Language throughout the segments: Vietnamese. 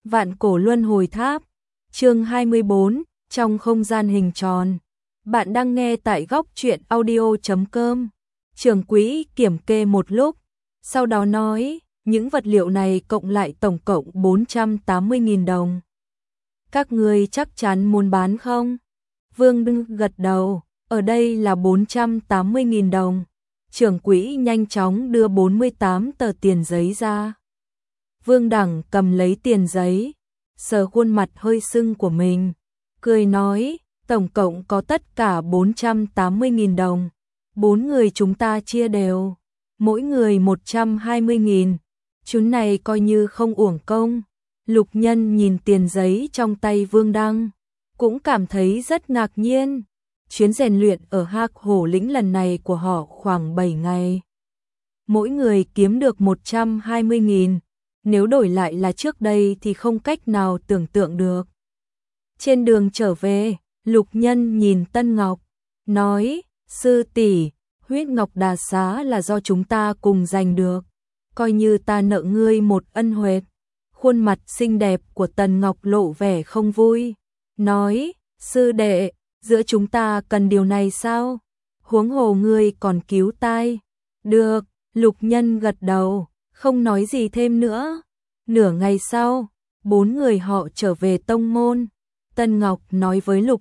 Vạn cổ luân hồi tháp, chương 24, trong không gian hình tròn. Bạn đang nghe tại góc truyện audio.com. Trưởng quỹ kiểm kê một lúc, sau đó nói, những vật liệu này cộng lại tổng cộng 480.000 đồng. Các ngươi chắc chắn muốn bán không? Vương Đưng gật đầu, ở đây là 480.000 đồng. Trưởng quỹ nhanh chóng đưa 48 tờ tiền giấy ra. Vương Đẳng cầm lấy tiền giấy, sờ khuôn mặt hơi sưng của mình, cười nói, tổng cộng có tất cả 480.000 đồng. 4 người chúng ta chia đều, mỗi người 120.000. Chuyến này coi như không uổng công. Lục Nhân nhìn tiền giấy trong tay Vương Đăng, cũng cảm thấy rất ngạc nhiên. Chuyến rèn luyện ở Hạc Hổ Lĩnh lần này của họ khoảng 7 ngày. Mỗi người kiếm được 120.000. Nếu đổi lại là trước đây thì không cách nào tưởng tượng được. Trên đường trở về, Lục Nhân nhìn Tân Ngọc, nói, sư tỷ, huyết ngọc đà xá là do chúng ta cùng giành được. Coi như ta nợ ngươi một ân huệ. Khuôn mặt xinh đẹp của Tần Ngọc lộ vẻ không vui, nói, sư đệ, giữa chúng ta cần điều này sao? Huống hồ ngươi còn cứu tai. Được, Lục Nhân gật đầu, không nói gì thêm nữa. Nửa ngày sau, 4 người họ trở về tông môn. Tân Ngọc nói với Lục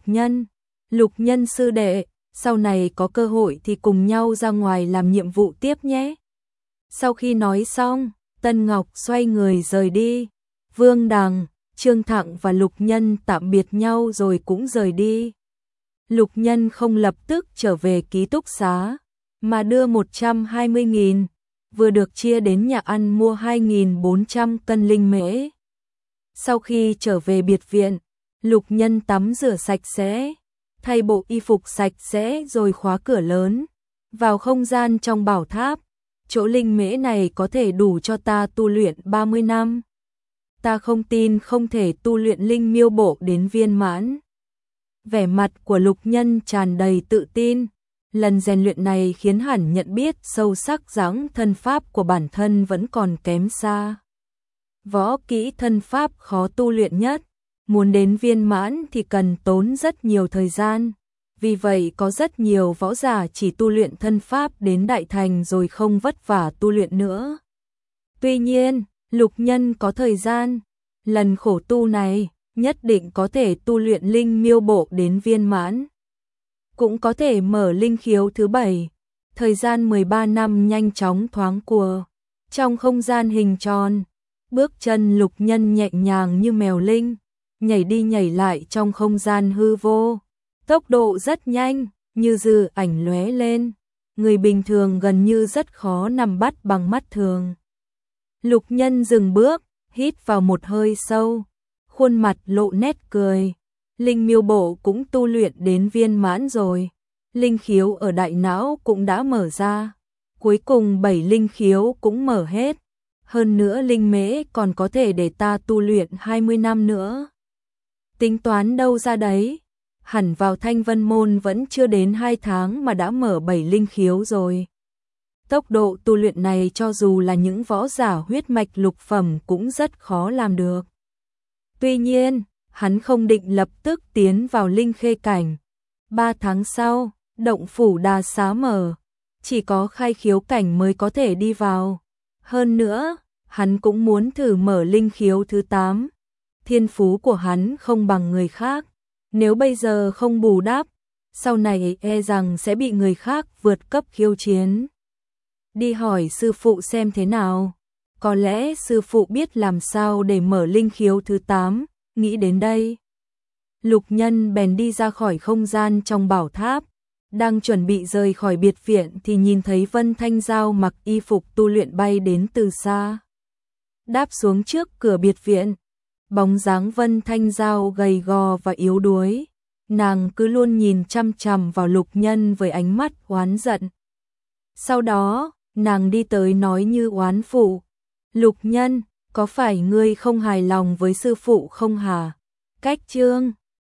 Nhân sư đệ, sau này có cơ hội thì cùng nhau ra ngoài làm nhiệm vụ tiếp nhé. Sau khi nói xong, Tân Ngọc xoay người rời đi. Vương Đằng, Trương Thặng và Lục Nhân tạm biệt nhau rồi cũng rời đi. Lục Nhân không lập tức trở về ký túc xá, mà đưa 120.000, vừa được chia đến nhà ăn mua 2.400 cân linh mễ. Sau khi trở về biệt viện, Lục Nhân tắm rửa sạch sẽ, thay bộ y phục sạch sẽ rồi khóa cửa lớn, vào không gian trong bảo tháp. Chỗ linh mễ này có thể đủ cho ta tu luyện 30 năm. Ta không tin không thể tu luyện linh miêu bộ đến viên mãn. Vẻ mặt của Lục Nhân tràn đầy tự tin. Lần rèn luyện này khiến hắn nhận biết sâu sắc rằng thân pháp của bản thân vẫn còn kém xa. Võ kỹ thân pháp khó tu luyện nhất, muốn đến viên mãn thì cần tốn rất nhiều thời gian. Vì vậy có rất nhiều võ giả chỉ tu luyện thân pháp đến đại thành rồi không vất vả tu luyện nữa. Tuy nhiên, Lục Nhân có thời gian, lần khổ tu này nhất định có thể tu luyện linh miêu bộ đến viên mãn. Cũng có thể mở linh khiếu thứ 7. Thời gian 13 năm nhanh chóng thoáng qua. Trong không gian hình tròn, bước chân Lục Nhân nhẹ nhàng như mèo linh, nhảy đi nhảy lại trong không gian hư vô. Tốc độ rất nhanh, như dư ảnh lóe lên. Người bình thường gần như rất khó nắm bắt bằng mắt thường. Lục Nhân dừng bước, hít vào một hơi sâu, khuôn mặt lộ nét cười. Linh miêu bộ cũng tu luyện đến viên mãn rồi. Linh khiếu ở đại não cũng đã mở ra. Cuối cùng 7 linh khiếu cũng mở hết. Hơn nữa linh mễ còn có thể để ta tu luyện 20 năm nữa. Tính toán đâu ra đấy? Hẳn vào Thanh Vân Môn vẫn chưa đến 2 tháng mà đã mở 7 linh khiếu rồi. Tốc độ tu luyện này cho dù là những võ giả huyết mạch lục phẩm cũng rất khó làm được. Tuy nhiên, hắn không định lập tức tiến vào linh khê cảnh. 3 tháng sau, động phủ Đà Xá mở, chỉ có khai khiếu cảnh mới có thể đi vào. Hơn nữa, hắn cũng muốn thử mở linh khiếu thứ 8. Thiên phú của hắn không bằng người khác, nếu bây giờ không bù đắp, sau này e rằng sẽ bị người khác vượt cấp khiêu chiến. Đi hỏi sư phụ xem thế nào, có lẽ sư phụ biết làm sao để mở linh khiếu thứ 8. Nghĩ đến đây, Lục Nhân bèn đi ra khỏi không gian trong bảo tháp. Đang chuẩn bị rời khỏi biệt viện thì nhìn thấy Vân Thanh Giao mặc y phục tu luyện bay đến từ xa. Đáp xuống trước cửa biệt viện, bóng dáng Vân Thanh Giao gầy gò và yếu đuối. Nàng cứ luôn nhìn chăm chằm vào Lục Nhân với ánh mắt oán giận. Sau đó, nàng đi tới nói như oán phụ, Lục Nhân, có phải ngươi không hài lòng với sư phụ không hả? Cách chương